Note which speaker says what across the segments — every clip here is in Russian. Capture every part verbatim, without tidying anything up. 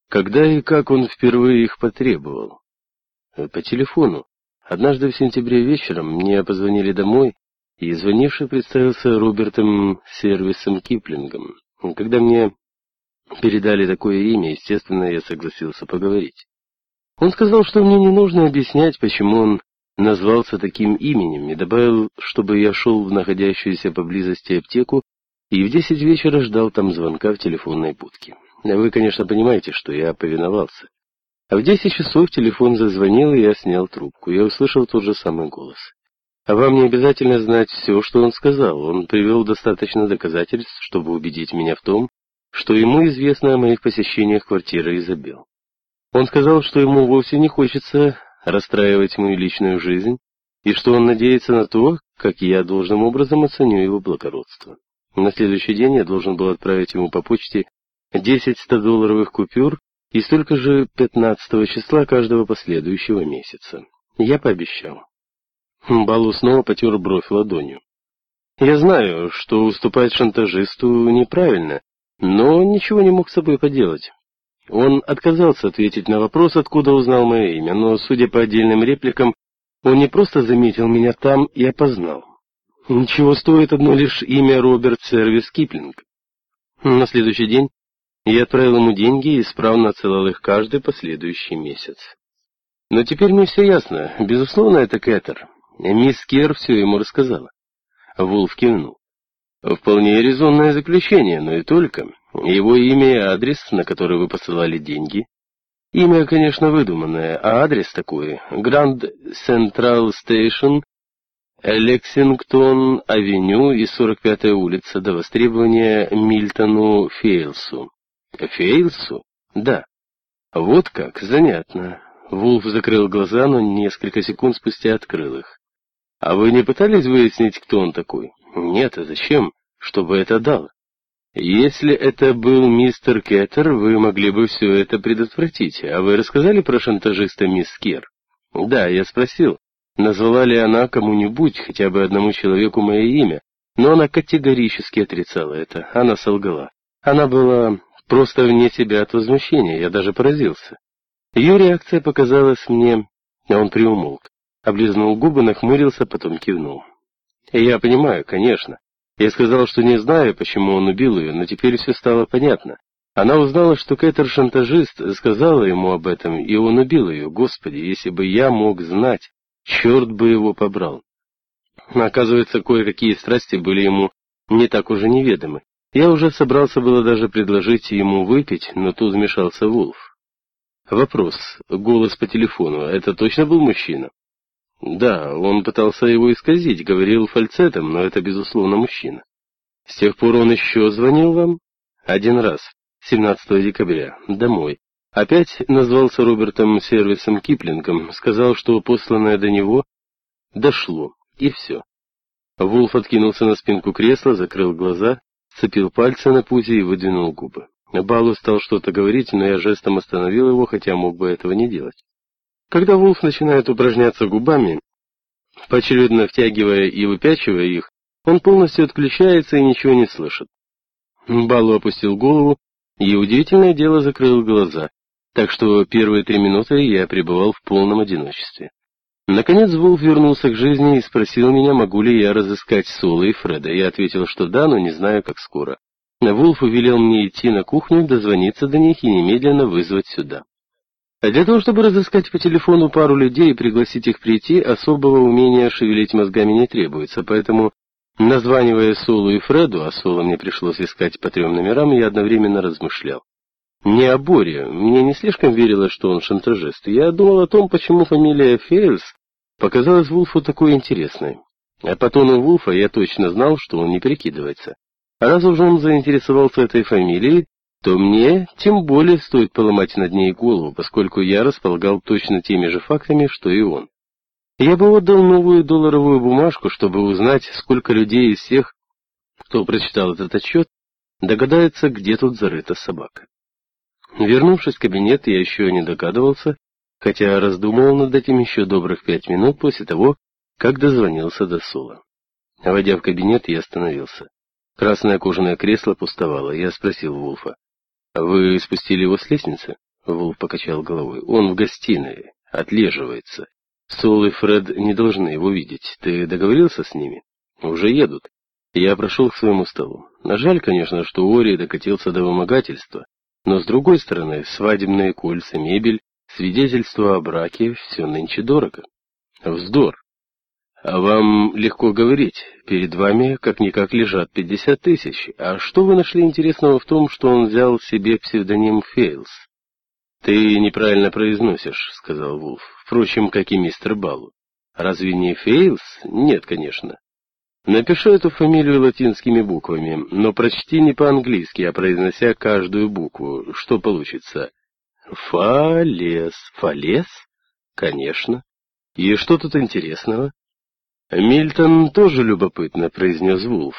Speaker 1: Когда и как он впервые их потребовал? По телефону. Однажды в сентябре вечером мне позвонили домой, и звонивший представился Робертом Сервисом Киплингом. Когда мне передали такое имя, естественно, я согласился поговорить. Он сказал, что мне не нужно объяснять, почему он назвался таким именем, и добавил, чтобы я шел в находящуюся поблизости аптеку и в десять вечера ждал там звонка в телефонной будке. Вы, конечно, понимаете, что я повиновался. А в десять часов телефон зазвонил, и я снял трубку. Я услышал тот же самый голос. А вам не обязательно знать все, что он сказал. Он привел достаточно доказательств, чтобы убедить меня в том, что ему известно о моих посещениях квартиры Изабел. Он сказал, что ему вовсе не хочется расстраивать мою личную жизнь, и что он надеется на то, как я должным образом оценю его благородство. На следующий день я должен был отправить ему по почте десять стодолларовых купюр и столько же пятнадцатого числа каждого последующего месяца. Я пообещал. Балу снова потер бровь ладонью. Я знаю, что уступать шантажисту неправильно, но ничего не мог с собой поделать. Он отказался ответить на вопрос, откуда узнал мое имя, но, судя по отдельным репликам, он не просто заметил меня там и опознал. Ничего стоит одно лишь имя Роберт Сервис Киплинг. На следующий день я отправил ему деньги и исправно отсылал их каждый последующий месяц. Но теперь мне все ясно. Безусловно, это Кэтер. Мисс Кер все ему рассказала. Вулф кивнул. Вполне резонное заключение, но и только. Его имя и адрес, на который вы посылали деньги. Имя, конечно, выдуманное, а адрес такой. Гранд Централ Стейшн, Лексингтон-авеню и сорок пятая улица до востребования Мильтону Фейлсу. Фейлсу? Да. Вот как, занятно. Вулф закрыл глаза, но несколько секунд спустя открыл их. А вы не пытались выяснить, кто он такой? Нет, а зачем? Что бы это дало? Если это был мистер Кэтер, вы могли бы все это предотвратить. А вы рассказали про шантажиста мисс Кер? Да, я спросил, назвала ли она кому-нибудь, хотя бы одному человеку, мое имя, но она категорически отрицала это. Она солгала. Она была просто вне себя от возмущения, я даже поразился. Ее реакция показалась мне... Он приумолк, облизнул губы, нахмурился, потом кивнул. Я понимаю, конечно. Я сказал, что не знаю, почему он убил ее, но теперь все стало понятно. Она узнала, что Кэтер шантажист, сказала ему об этом, и он убил ее. Господи, если бы я мог знать, черт бы его побрал. Оказывается, кое-какие страсти были ему не так уже неведомы. Я уже собрался было даже предложить ему выпить, но тут вмешался Вулф. Вопрос. Голос по телефону. Это точно был мужчина? Да, он пытался его исказить, говорил фальцетом, но это, безусловно, мужчина. С тех пор он еще звонил вам? Один раз, семнадцатого декабря, домой. Опять назвался Робертом Сервисом Киплингом, сказал, что посланное до него дошло, и все. Вулф откинулся на спинку кресла, закрыл глаза, сцепил пальцы на пузе и выдвинул губы. Балу стал что-то говорить, но я жестом остановил его, хотя мог бы этого не делать. Когда Вулф начинает упражняться губами, поочередно втягивая и выпячивая их, он полностью отключается и ничего не слышит. Балу опустил голову и, удивительное дело, закрыл глаза, так что первые три минуты я пребывал в полном одиночестве. Наконец Вулф вернулся к жизни и спросил меня, могу ли я разыскать Соло и Фреда. Я ответил, что да, но не знаю, как скоро. Вулф велел мне идти на кухню, дозвониться до них и немедленно вызвать сюда. А для того, чтобы разыскать по телефону пару людей и пригласить их прийти, особого умения шевелить мозгами не требуется, поэтому, названивая Солу и Фреду, а Соло мне пришлось искать по трем номерам, я одновременно размышлял. Не о Боре, мне не слишком верилось, что он шантажист. Я думал о том, почему фамилия Фейлс показалась Вулфу такой интересной. А по тону Вулфа я точно знал, что он не прикидывается. А раз уж он заинтересовался этой фамилией, то мне тем более стоит поломать над ней голову, поскольку я располагал точно теми же фактами, что и он. Я бы отдал новую долларовую бумажку, чтобы узнать, сколько людей из всех, кто прочитал этот отчет, догадается, где тут зарыта собака. Вернувшись в кабинет, я еще не догадывался, хотя раздумывал над этим еще добрых пять минут после того, как дозвонился до Соло. Войдя в кабинет, я остановился. Красное кожаное кресло пустовало. Я спросил Вулфа: «Вы спустили его с лестницы?» Вулф покачал головой. «Он в гостиной, отлеживается. Сол и Фред не должны его видеть. Ты договорился с ними?» «Уже едут». Я прошел к своему столу. Жаль, конечно, что Ори докатился до вымогательства, но с другой стороны, свадебные кольца, мебель, свидетельство о браке — все нынче дорого. Вздор. А вам легко говорить. Перед вами как-никак лежат пятьдесят тысяч. А что вы нашли интересного в том, что он взял себе псевдоним Фейлс? Ты неправильно произносишь, сказал Вулф. Впрочем, как и мистер Баллу. Разве не Фейлс? Нет, конечно. Напишу эту фамилию латинскими буквами, но прочти не по-английски, а произнося каждую букву. Что получится? Фалес. Фалес? Конечно. И что тут интересного? Мильтон тоже любопытно, произнес Вулф.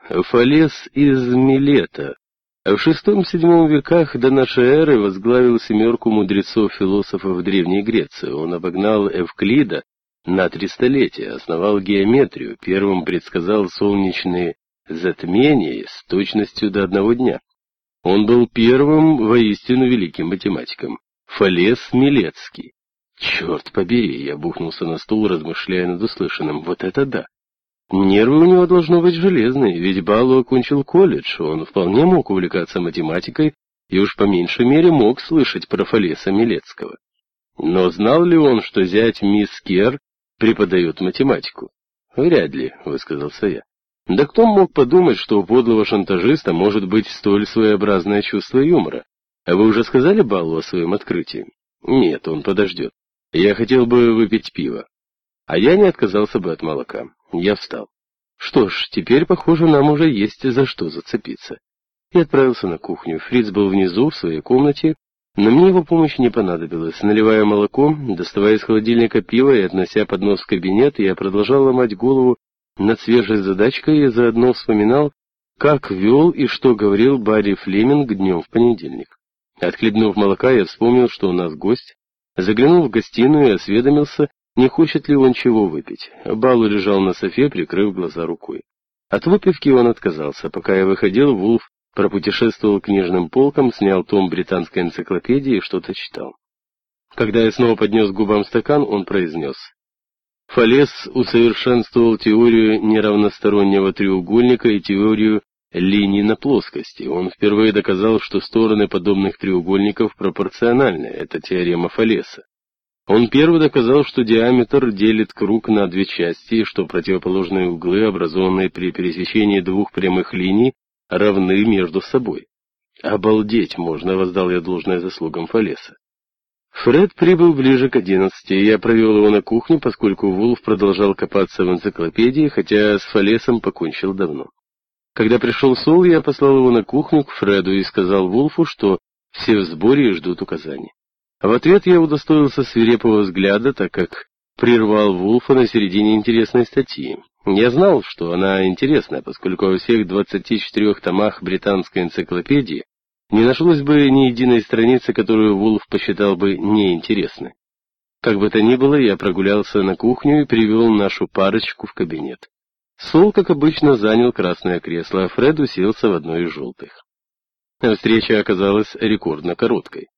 Speaker 1: Фалес из Милета. В шестом-седьмом веках до нашей эры возглавил семерку мудрецов-философов Древней Греции. Он обогнал Эвклида на три столетия, основал геометрию, первым предсказал солнечные затмения с точностью до одного дня. Он был первым воистину великим математиком. Фалес Милетский. Черт побери, я бухнулся на стул, размышляя над услышанным. Вот это да! Нервы у него должно быть железные, ведь Баллу окончил колледж, он вполне мог увлекаться математикой и уж по меньшей мере мог слышать про Фалеса Милетского. Но знал ли он, что зять мисс Кер преподает математику? Вряд ли, высказался я. Да кто мог подумать, что у подлого шантажиста может быть столь своеобразное чувство юмора? А вы уже сказали Баллу о своем открытии? Нет, он подождет. Я хотел бы выпить пиво. А я не отказался бы от молока. Я встал. Что ж, теперь, похоже, нам уже есть за что зацепиться. И отправился на кухню. Фриц был внизу, в своей комнате, но мне его помощь не понадобилась. Наливая молоко, доставая из холодильника пиво и относя поднос в кабинет, я продолжал ломать голову над свежей задачкой и заодно вспоминал, как вел и что говорил Барри Флеминг днем в понедельник. Отхлебнув молока, я вспомнил, что у нас гость, заглянул в гостиную и осведомился, не хочет ли он чего выпить. Баллу лежал на софе, прикрыв глаза рукой. От выпивки он отказался. Пока я выходил, Вулф пропутешествовал к книжным полкам, снял том британской энциклопедии и что-то читал. Когда я снова поднес к губам стакан, он произнес. Фалес усовершенствовал теорию неравностороннего треугольника и теорию линий на плоскости. Он впервые доказал, что стороны подобных треугольников пропорциональны. Это теорема Фалеса. Он первый доказал, что диаметр делит круг на две части, и что противоположные углы, образованные при пересечении двух прямых линий, равны между собой. Обалдеть можно, воздал я должное заслугам Фалеса. Фред прибыл ближе к одиннадцати, и я провел его на кухню, поскольку Вулф продолжал копаться в энциклопедии, хотя с Фалесом покончил давно. Когда пришел Сол, я послал его на кухню к Фреду и сказал Вулфу, что все в сборе и ждут указаний. В ответ я удостоился свирепого взгляда, так как прервал Вулфа на середине интересной статьи. Я знал, что она интересная, поскольку во всех двадцати четырёх томах британской энциклопедии не нашлось бы ни единой страницы, которую Вулф посчитал бы неинтересной. Как бы то ни было, я прогулялся на кухню и привел нашу парочку в кабинет. Сол, как обычно, занял красное кресло, а Фред уселся в одно из желтых. Встреча оказалась рекордно короткой.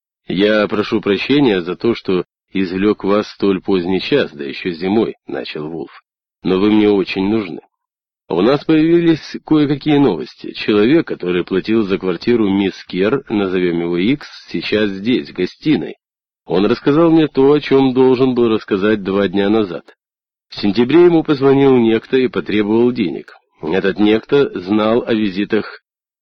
Speaker 1: «Я прошу прощения за то, что извлек вас в столь поздний час, да еще зимой», — начал Вулф. «Но вы мне очень нужны. У нас появились кое-какие новости. Человек, который платил за квартиру мисс Кер, назовем его Икс, сейчас здесь, в гостиной. Он рассказал мне то, о чем должен был рассказать два дня назад. В сентябре ему позвонил некто и потребовал денег. Этот некто знал о визитах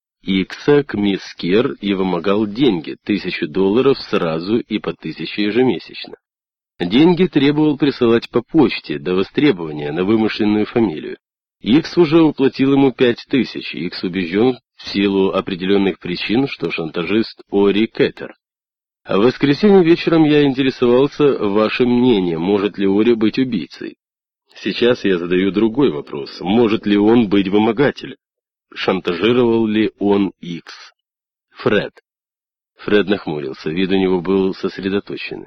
Speaker 1: Икса к мисс Кер и вымогал деньги, тысячу долларов сразу и по тысяче ежемесячно. Деньги требовал присылать по почте до востребования на вымышленную фамилию. Икс уже уплатил ему пять тысяч, Икс убежден в силу определенных причин, что шантажист Ори Кеттер. А в воскресенье вечером я интересовался вашим мнением, может ли Ори быть убийцей. Сейчас я задаю другой вопрос, может ли он быть вымогателем? Шантажировал ли он Икс? Фред. Фред нахмурился, вид у него был сосредоточенный.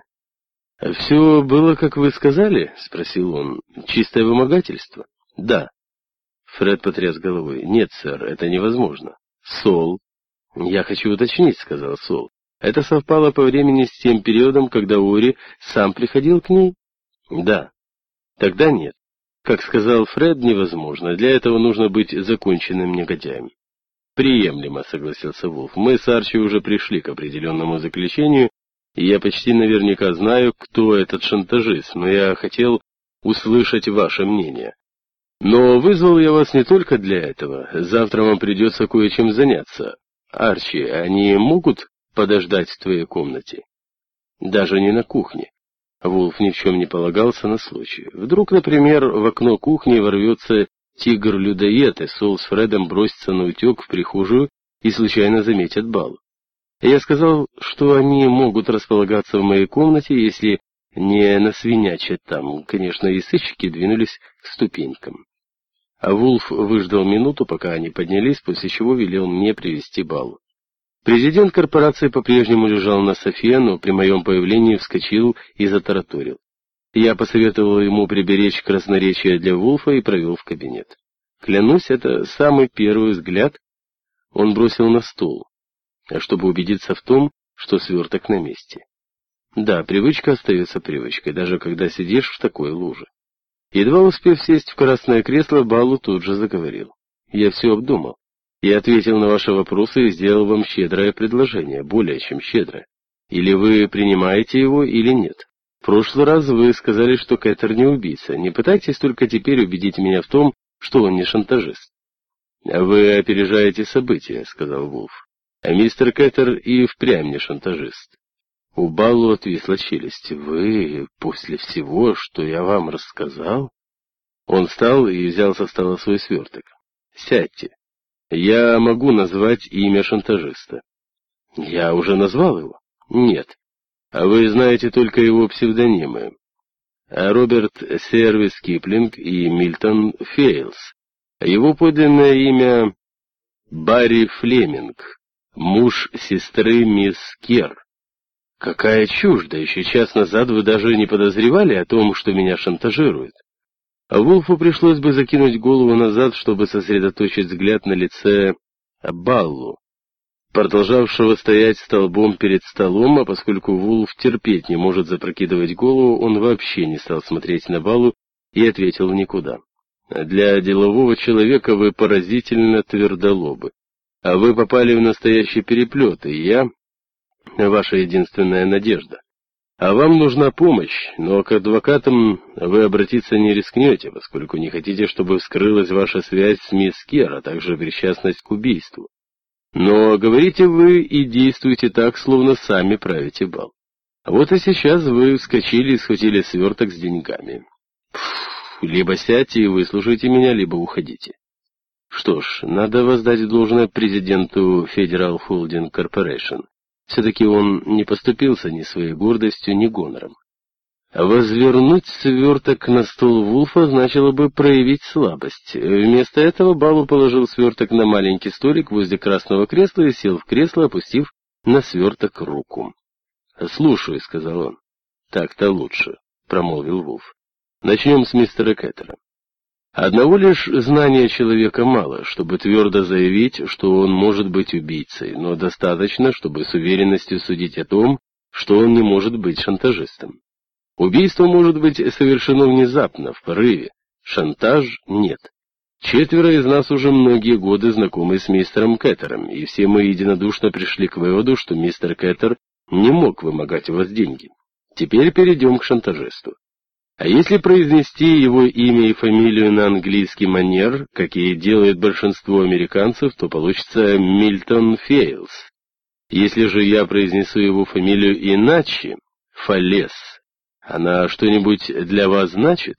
Speaker 1: «Все было, как вы сказали?» — спросил он. «Чистое вымогательство?» «Да». Фред потряс головой. «Нет, сэр, это невозможно». «Сол». «Я хочу уточнить», — сказал Сол. Это совпало по времени с тем периодом, когда Ори сам приходил к ней? Да. Тогда нет. Как сказал Фред, невозможно. Для этого нужно быть законченным негодяем. Приемлемо, согласился Вулф. Мы с Арчи уже пришли к определенному заключению, и я почти наверняка знаю, кто этот шантажист, но я хотел услышать ваше мнение. Но вызвал я вас не только для этого. Завтра вам придется кое-чем заняться. Арчи, они могут подождать в твоей комнате? Даже не на кухне. Вулф ни в чем не полагался на случай. Вдруг, например, в окно кухни ворвется тигр-людоед, и Сол с Фредом бросится на утек в прихожую и случайно заметят Балу. Я сказал, что они могут располагаться в моей комнате, если не насвинячат там. Конечно, и сыщики двинулись к ступенькам. А Вулф выждал минуту, пока они поднялись, после чего велел мне привести Балу. Президент корпорации по-прежнему лежал на софе, но при моем появлении вскочил и затараторил. Я посоветовал ему приберечь красноречие для Вулфа и провел в кабинет. Клянусь, это самый первый взгляд он бросил на стол, чтобы убедиться в том, что сверток на месте. Да, привычка остается привычкой, даже когда сидишь в такой луже. Едва успев сесть в красное кресло, Балу тут же заговорил. Я все обдумал. Я ответил на ваши вопросы и сделал вам щедрое предложение, более чем щедрое. Или вы принимаете его, или нет. В прошлый раз вы сказали, что Кэтер не убийца. Не пытайтесь только теперь убедить меня в том, что он не шантажист. Вы опережаете события, сказал Вулф. А мистер Кэтер и впрямь не шантажист. У Баллу отвисла челюсть. Вы, после всего, что я вам рассказал? Он встал и взял со стола свой сверток. Сядьте. Я могу назвать имя шантажиста. Я уже назвал его? Нет. А вы знаете только его псевдонимы. Роберт Сервис Киплинг и Мильтон Фейлс. Его подлинное имя Барри Флеминг, муж сестры мисс Керр. Какая чушь, да еще час назад вы даже не подозревали о том, что меня шантажируют. А Вулфу пришлось бы закинуть голову назад, чтобы сосредоточить взгляд на лице Баллу, продолжавшего стоять столбом перед столом, а поскольку Вулф терпеть не может запрокидывать голову, он вообще не стал смотреть на Баллу и ответил никуда. Для делового человека вы поразительно твердолобы, а вы попали в настоящий переплет, и я ваша единственная надежда. А вам нужна помощь, но к адвокатам вы обратиться не рискнете, поскольку не хотите, чтобы вскрылась ваша связь с мисс Керр, а также причастность к убийству. Но говорите вы и действуете так, словно сами правите бал. Вот и сейчас вы вскочили и схватили сверток с деньгами. Пфф, либо сядьте и выслушайте меня, либо уходите. Что ж, надо воздать должное президенту Federal Holding Corporation. Все-таки он не поступился ни своей гордостью, ни гонором. Возвернуть сверток на стол Вулфа значило бы проявить слабость. Вместо этого Балу положил сверток на маленький столик возле красного кресла и сел в кресло, опустив на сверток руку. «Слушаю», — сказал он. «Так-то лучше», — промолвил Вулф. «Начнем с мистера Кэттера. Одного лишь знания человека мало, чтобы твердо заявить, что он может быть убийцей, но достаточно, чтобы с уверенностью судить о том, что он не может быть шантажистом. Убийство может быть совершено внезапно, в порыве. Шантаж нет. Четверо из нас уже многие годы знакомы с мистером Кэттером, и все мы единодушно пришли к выводу, что мистер Кэттер не мог вымогать у вас деньги. Теперь перейдем к шантажисту. А если произнести его имя и фамилию на английский манер, как и делает большинство американцев, то получится Мильтон Фейлс. Если же я произнесу его фамилию иначе, Фалес, она что-нибудь для вас значит?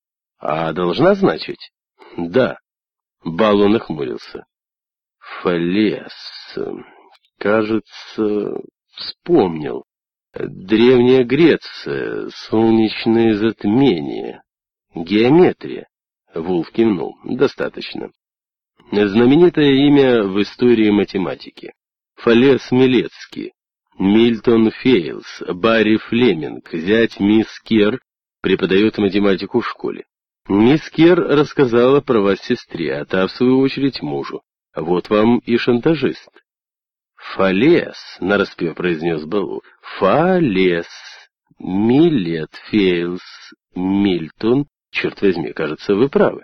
Speaker 1: А должна значить? Да. Балло нахмурился. Фалес. Кажется, вспомнил. Древняя Греция, солнечные затмения, геометрия. Вулф кивнул. Достаточно. Знаменитое имя в истории математики. Фалес Милецкий, Мильтон Фейлс, Барри Флеминг, зять мисс Керр, преподает математику в школе. Мисс Керр рассказала про вас сестре, а та, в свою очередь, мужу. Вот вам и шантажист. «Фалес», — нараспев произнес Балу. «Фалес, Милет, Фейлс, Мильтон. Черт возьми, кажется, вы правы.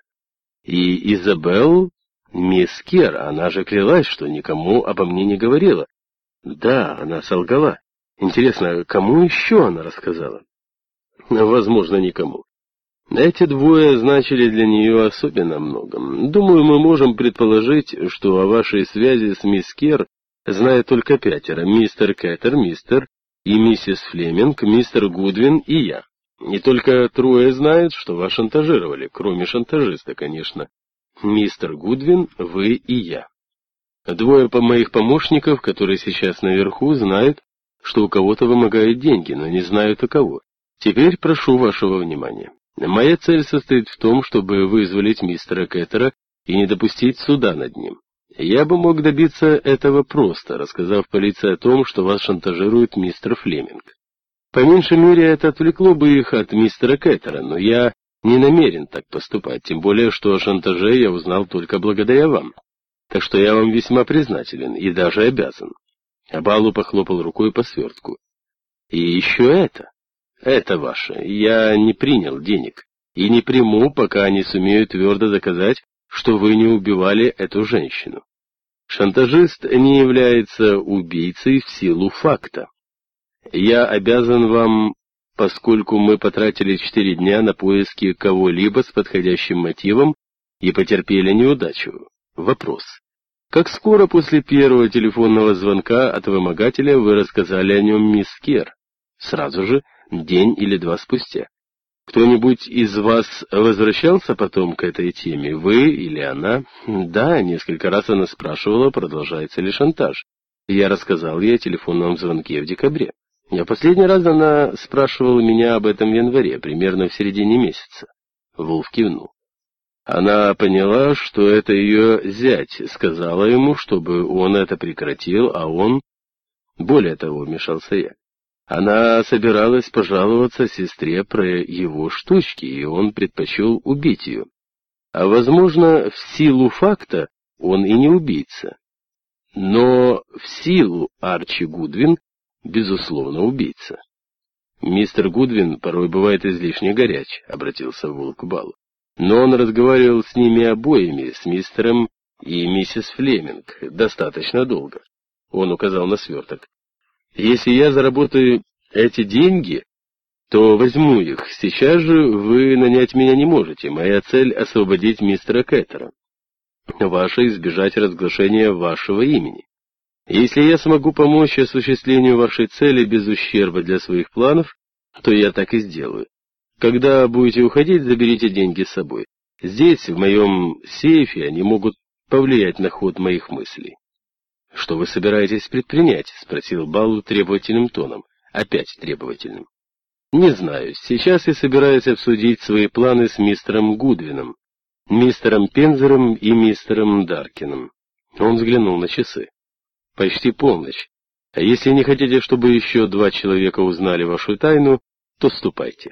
Speaker 1: И Изабелл Мискер, она же клялась, что никому обо мне не говорила. Да, она солгала. Интересно, кому еще она рассказала? Возможно, никому. Эти двое значили для нее особенно много. Думаю, мы можем предположить, что о вашей связи с мисс Кер знают только пятеро. Мистер Кэттер, мистер и миссис Флеминг, мистер Гудвин и я. И только трое знают, что вас шантажировали, кроме шантажиста, конечно. Мистер Гудвин, вы и я. Двое моих помощников, которые сейчас наверху, знают, что у кого-то вымогают деньги, но не знают у кого. Теперь прошу вашего внимания. Моя цель состоит в том, чтобы вызволить мистера Кэттера и не допустить суда над ним. Я бы мог добиться этого просто, рассказав полиции о том, что вас шантажирует мистер Флеминг. По меньшей мере, это отвлекло бы их от мистера Кэттера, но я не намерен так поступать, тем более, что о шантаже я узнал только благодаря вам. Так что я вам весьма признателен и даже обязан. Балу похлопал рукой по свертку. И еще это. Это ваше. Я не принял денег. И не приму, пока не сумею твердо доказать, что вы не убивали эту женщину. Шантажист не является убийцей в силу факта. Я обязан вам, поскольку мы потратили четыре дня на поиски кого-либо с подходящим мотивом и потерпели неудачу. Вопрос. Как скоро после первого телефонного звонка от вымогателя вы рассказали о нем мисс Кер? Сразу же, день или два спустя. Кто-нибудь из вас возвращался потом к этой теме, вы или она? Да, несколько раз она спрашивала, продолжается ли шантаж. Я рассказал ей о телефонном звонке в декабре. А последний раз она спрашивала меня об этом в январе, примерно в середине месяца. Вулф кивнул. Она поняла, что это ее зять, сказала ему, чтобы он это прекратил, а он... Более того, вмешался я. Она собиралась пожаловаться сестре про его штучки, и он предпочел убить ее. А, возможно, в силу факта он и не убийца. Но в силу Арчи Гудвин, безусловно, убийца. Мистер Гудвин порой бывает излишне горяч, обратился Вулф к Балу. Но он разговаривал с ними обоими, с мистером и миссис Флеминг, достаточно долго. Он указал на сверток. Если я заработаю эти деньги, то возьму их. Сейчас же вы нанять меня не можете. Моя цель — освободить мистера Кэттера. Ваша — избежать разглашения вашего имени. Если я смогу помочь осуществлению вашей цели без ущерба для своих планов, то я так и сделаю. Когда будете уходить, заберите деньги с собой. Здесь, в моем сейфе, они могут повлиять на ход моих мыслей. «Что вы собираетесь предпринять?» — спросил Балу требовательным тоном. Опять требовательным. «Не знаю. Сейчас я собираюсь обсудить свои планы с мистером Гудвином, мистером Пензером и мистером Даркином». Он взглянул на часы. «Почти полночь. А если не хотите, чтобы еще два человека узнали вашу тайну, то ступайте».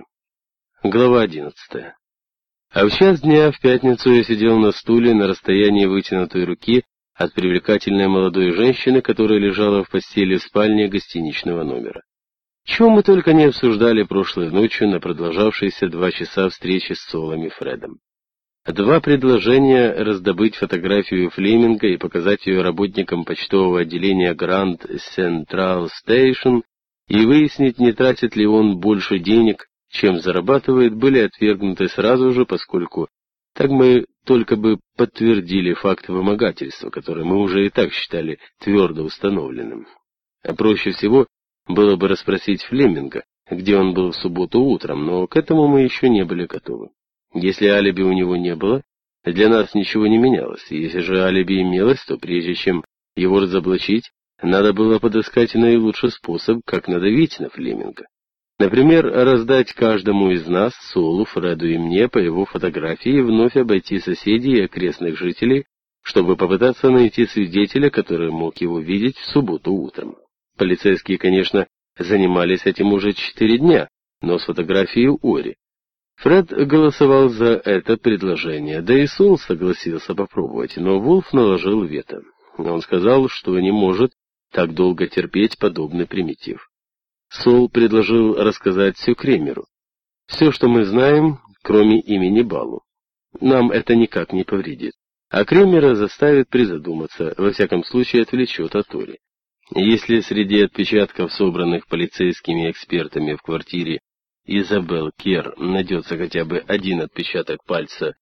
Speaker 1: Глава одиннадцатая. А в час дня в пятницу я сидел на стуле на расстоянии вытянутой руки от привлекательной молодой женщины, которая лежала в постели в спальне гостиничного номера. Чего мы только не обсуждали прошлой ночью на продолжавшиеся два часа встречи с Солом и Фредом. Два предложения раздобыть фотографию Флеминга и показать ее работникам почтового отделения Grand Central Station и выяснить, не тратит ли он больше денег, чем зарабатывает, были отвергнуты сразу же, поскольку так мы только бы подтвердили факт вымогательства, который мы уже и так считали твердо установленным. А проще всего было бы расспросить Флеминга, где он был в субботу утром, но к этому мы еще не были готовы. Если алиби у него не было, для нас ничего не менялось. Если же алиби имелось, то прежде чем его разоблачить, надо было подыскать наилучший способ, как надавить на Флеминга. Например, раздать каждому из нас, Солу, Фреду и мне, по его фотографии и вновь обойти соседей и окрестных жителей, чтобы попытаться найти свидетеля, который мог его видеть в субботу утром. Полицейские, конечно, занимались этим уже четыре дня, но с фотографией Ори. Фред голосовал за это предложение, да и Сол согласился попробовать, но Вулф наложил вето. Он сказал, что не может так долго терпеть подобный примитив. Сол предложил рассказать все Кремеру. Все, что мы знаем, кроме имени Балу. Нам это никак не повредит. А Кремера заставит призадуматься, во всяком случае отвлечет от Тори. Если среди отпечатков, собранных полицейскими экспертами в квартире Изабелл Кер, найдется хотя бы один отпечаток пальца